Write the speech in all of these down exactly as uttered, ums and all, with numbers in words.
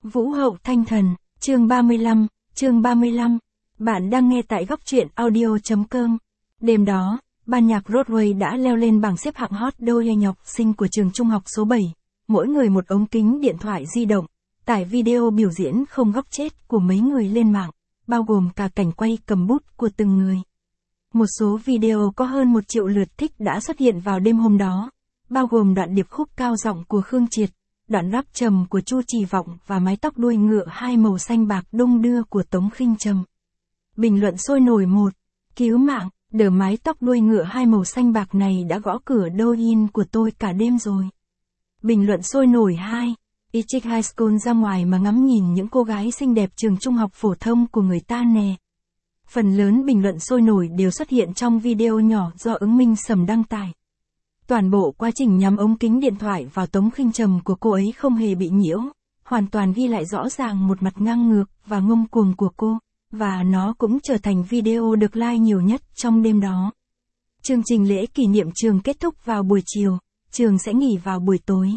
Vũ hậu thanh thần, chương ba mươi lăm, chương ba mươi lăm. Bạn đang nghe tại góc truyện audio.com. Đêm đó, ban nhạc Broadway đã leo lên bảng xếp hạng hot đôi học sinh của trường trung học số bảy. Mỗi người một ống kính điện thoại di động, tải video biểu diễn không góc chết của mấy người lên mạng, bao gồm cả cảnh quay cầm bút của từng người. Một số video có hơn một triệu lượt thích đã xuất hiện vào đêm hôm đó, bao gồm đoạn điệp khúc cao giọng của Khương Triệt, đoạn rap trầm của Chu Chỉ Vọng và mái tóc đuôi ngựa hai màu xanh bạc đung đưa của Tống Khinh Trầm. Bình luận sôi nổi một, cứu mạng, đờ mái tóc đuôi ngựa hai màu xanh bạc này đã gõ cửa Douyin của tôi cả đêm rồi. Bình luận sôi nổi hai, Ichik High School ra ngoài mà ngắm nhìn những cô gái xinh đẹp trường trung học phổ thông của người ta nè. Phần lớn bình luận sôi nổi đều xuất hiện trong video nhỏ do Ứng Minh Sầm đăng tải. Toàn bộ quá trình nhắm ống kính điện thoại vào Tống Khinh Trầm của cô ấy không hề bị nhiễu, hoàn toàn ghi lại rõ ràng một mặt ngang ngược và ngông cuồng của cô, và nó cũng trở thành video được like nhiều nhất trong đêm đó. Chương trình lễ kỷ niệm trường kết thúc vào buổi chiều, trường sẽ nghỉ vào buổi tối.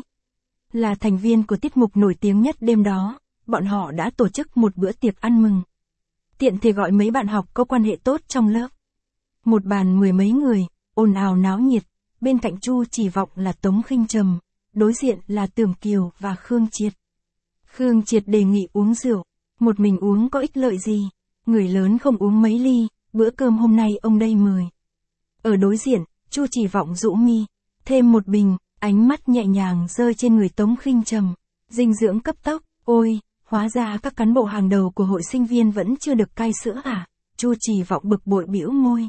Là thành viên của tiết mục nổi tiếng nhất đêm đó, bọn họ đã tổ chức một bữa tiệc ăn mừng. Tiện thể gọi mấy bạn học có quan hệ tốt trong lớp. Một bàn mười mấy người, ồn ào náo nhiệt, bên cạnh Chu Chỉ Vọng là Tống Khinh Trầm, đối diện là Tưởng Kiều và Khương Triệt. Khương Triệt đề nghị uống rượu, một mình uống có ích lợi gì, người lớn không uống mấy ly, bữa cơm hôm nay ông đây mời. Ở đối diện, Chu Chỉ Vọng rũ mi, thêm một bình, ánh mắt nhẹ nhàng rơi trên người Tống Khinh Trầm, dinh dưỡng cấp tốc, ôi, hóa ra các cán bộ hàng đầu của hội sinh viên vẫn chưa được cai sữa à, Chu Chỉ Vọng bực bội bĩu môi.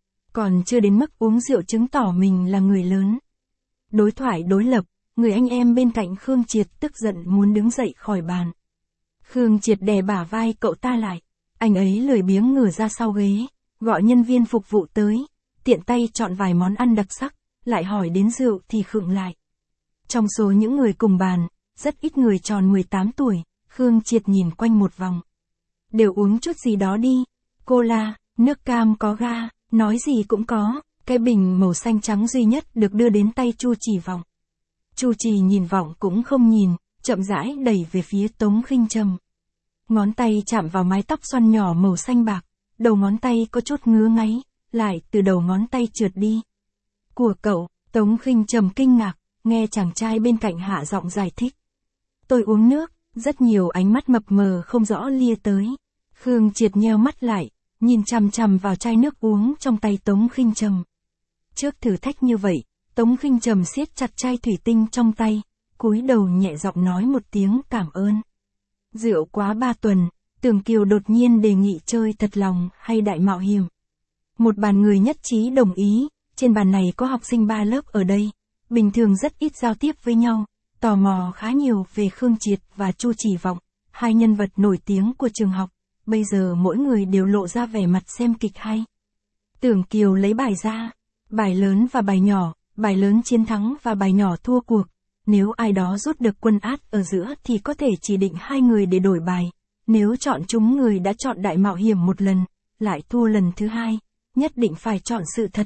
Còn chưa đến mức uống rượu chứng tỏ mình là người lớn. Đối thoại đối lập, người anh em bên cạnh Khương Triệt tức giận muốn đứng dậy khỏi bàn. Khương Triệt đè bả vai cậu ta lại, anh ấy lười biếng ngửa ra sau ghế, gọi nhân viên phục vụ tới, tiện tay chọn vài món ăn đặc sắc, lại hỏi đến rượu thì khựng lại. Trong số những người cùng bàn, rất ít người tròn mười tám tuổi, Khương Triệt nhìn quanh một vòng. Đều uống chút gì đó đi, cola, nước cam có ga, nói gì cũng có, cái bình màu xanh trắng duy nhất được đưa đến tay Chu Chỉ Vọng. Chu Chỉ nhìn Vọng cũng không nhìn, chậm rãi đẩy về phía Tống Khinh Trầm. Ngón tay chạm vào mái tóc xoăn nhỏ màu xanh bạc, đầu ngón tay có chút ngứa ngáy, lại từ đầu ngón tay trượt đi. Của cậu, Tống Khinh Trầm kinh ngạc, nghe chàng trai bên cạnh hạ giọng giải thích. Tôi uống nước, rất nhiều ánh mắt mập mờ không rõ lia tới. Khương Triệt nheo mắt lại, nhìn chằm chằm vào chai nước uống trong tay Tống Khinh Trầm. Trước thử thách như vậy, Tống Khinh Trầm siết chặt chai thủy tinh trong tay, cúi đầu nhẹ giọng nói một tiếng cảm ơn. Rượu quá ba tuần, Tưởng Kiều đột nhiên đề nghị chơi thật lòng hay đại mạo hiểm. Một bàn người nhất trí đồng ý, trên bàn này có học sinh ba lớp ở đây, bình thường rất ít giao tiếp với nhau, tò mò khá nhiều về Khương Triệt và Chu Chỉ Vọng, hai nhân vật nổi tiếng của trường học. Bây giờ mỗi người đều lộ ra vẻ mặt xem kịch hay. Tưởng Kiều lấy bài ra, bài lớn và bài nhỏ, bài lớn chiến thắng và bài nhỏ thua cuộc. Nếu ai đó rút được quân át ở giữa thì có thể chỉ định hai người để đổi bài. Nếu chọn chúng người đã chọn đại mạo hiểm một lần, lại thua lần thứ hai, nhất định phải chọn sự thật.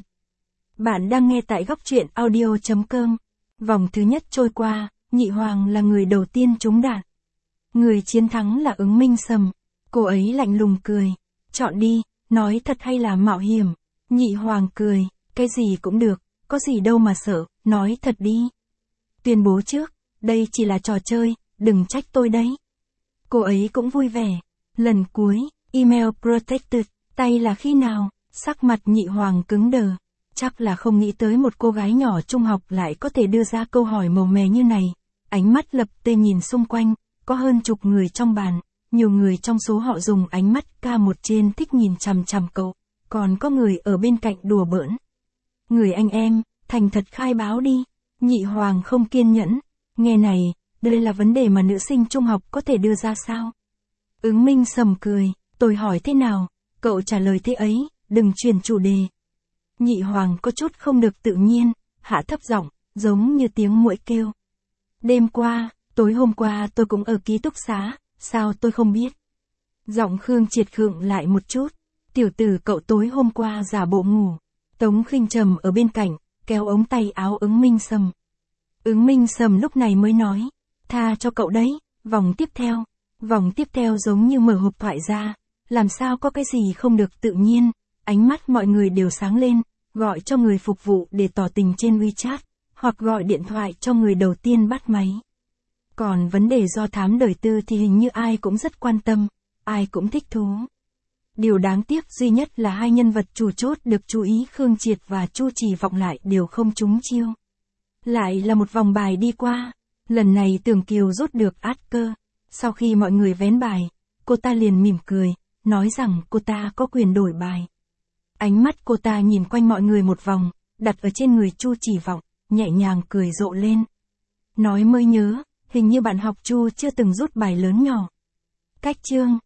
Bạn đang nghe tại góc truyện audio.com. Vòng thứ nhất trôi qua, Nhị Hoàng là người đầu tiên trúng đạn. Người chiến thắng là Ứng Minh Sầm. Cô ấy lạnh lùng cười, chọn đi, nói thật hay là mạo hiểm. Nhị Hoàng cười, cái gì cũng được, có gì đâu mà sợ, nói thật đi. Tuyên bố trước, đây chỉ là trò chơi, đừng trách tôi đấy. Cô ấy cũng vui vẻ. Lần cuối, email protected, tay là khi nào? Sắc mặt Nhị Hoàng cứng đờ. Chắc là không nghĩ tới một cô gái nhỏ trung học lại có thể đưa ra câu hỏi màu mè như này. Ánh mắt lập tê nhìn xung quanh, có hơn chục người trong bàn. Nhiều người trong số họ dùng ánh mắt ca một trên thích nhìn chằm chằm cậu, còn có người ở bên cạnh đùa bỡn. Người anh em, thành thật khai báo đi. Nhị Hoàng không kiên nhẫn. Nghe này, đây là vấn đề mà nữ sinh trung học có thể đưa ra sao? Ứng Minh Sầm cười, tôi hỏi thế nào, cậu trả lời thế ấy, đừng chuyển chủ đề. Nhị Hoàng có chút không được tự nhiên, hạ thấp giọng, giống như tiếng muỗi kêu. Đêm qua, tối hôm qua tôi cũng ở ký túc xá. Sao tôi không biết? Giọng Khương Triệt khựng lại một chút. Tiểu tử cậu tối hôm qua giả bộ ngủ. Tống Khinh Trầm ở bên cạnh, kéo ống tay áo Ứng Minh Sầm. Ứng Minh Sầm lúc này mới nói, tha cho cậu đấy, vòng tiếp theo. Vòng tiếp theo giống như mở hộp thoại ra, làm sao có cái gì không được tự nhiên, ánh mắt mọi người đều sáng lên, gọi cho người phục vụ để tỏ tình trên WeChat, hoặc gọi điện thoại cho người đầu tiên bắt máy. Còn vấn đề do thám đời tư thì hình như ai cũng rất quan tâm, ai cũng thích thú. Điều đáng tiếc duy nhất là hai nhân vật chủ chốt được chú ý Khương Triệt và Chu Chỉ Vọng lại đều không trúng chiêu. Lại là một vòng bài đi qua, lần này Tưởng Kiều rút được át cơ. Sau khi mọi người vén bài, cô ta liền mỉm cười, nói rằng cô ta có quyền đổi bài. Ánh mắt cô ta nhìn quanh mọi người một vòng, đặt ở trên người Chu Chỉ Vọng, nhẹ nhàng cười rộ lên. Nói mới nhớ, hình như bạn học Chu chưa từng rút bài lớn nhỏ. Cách chương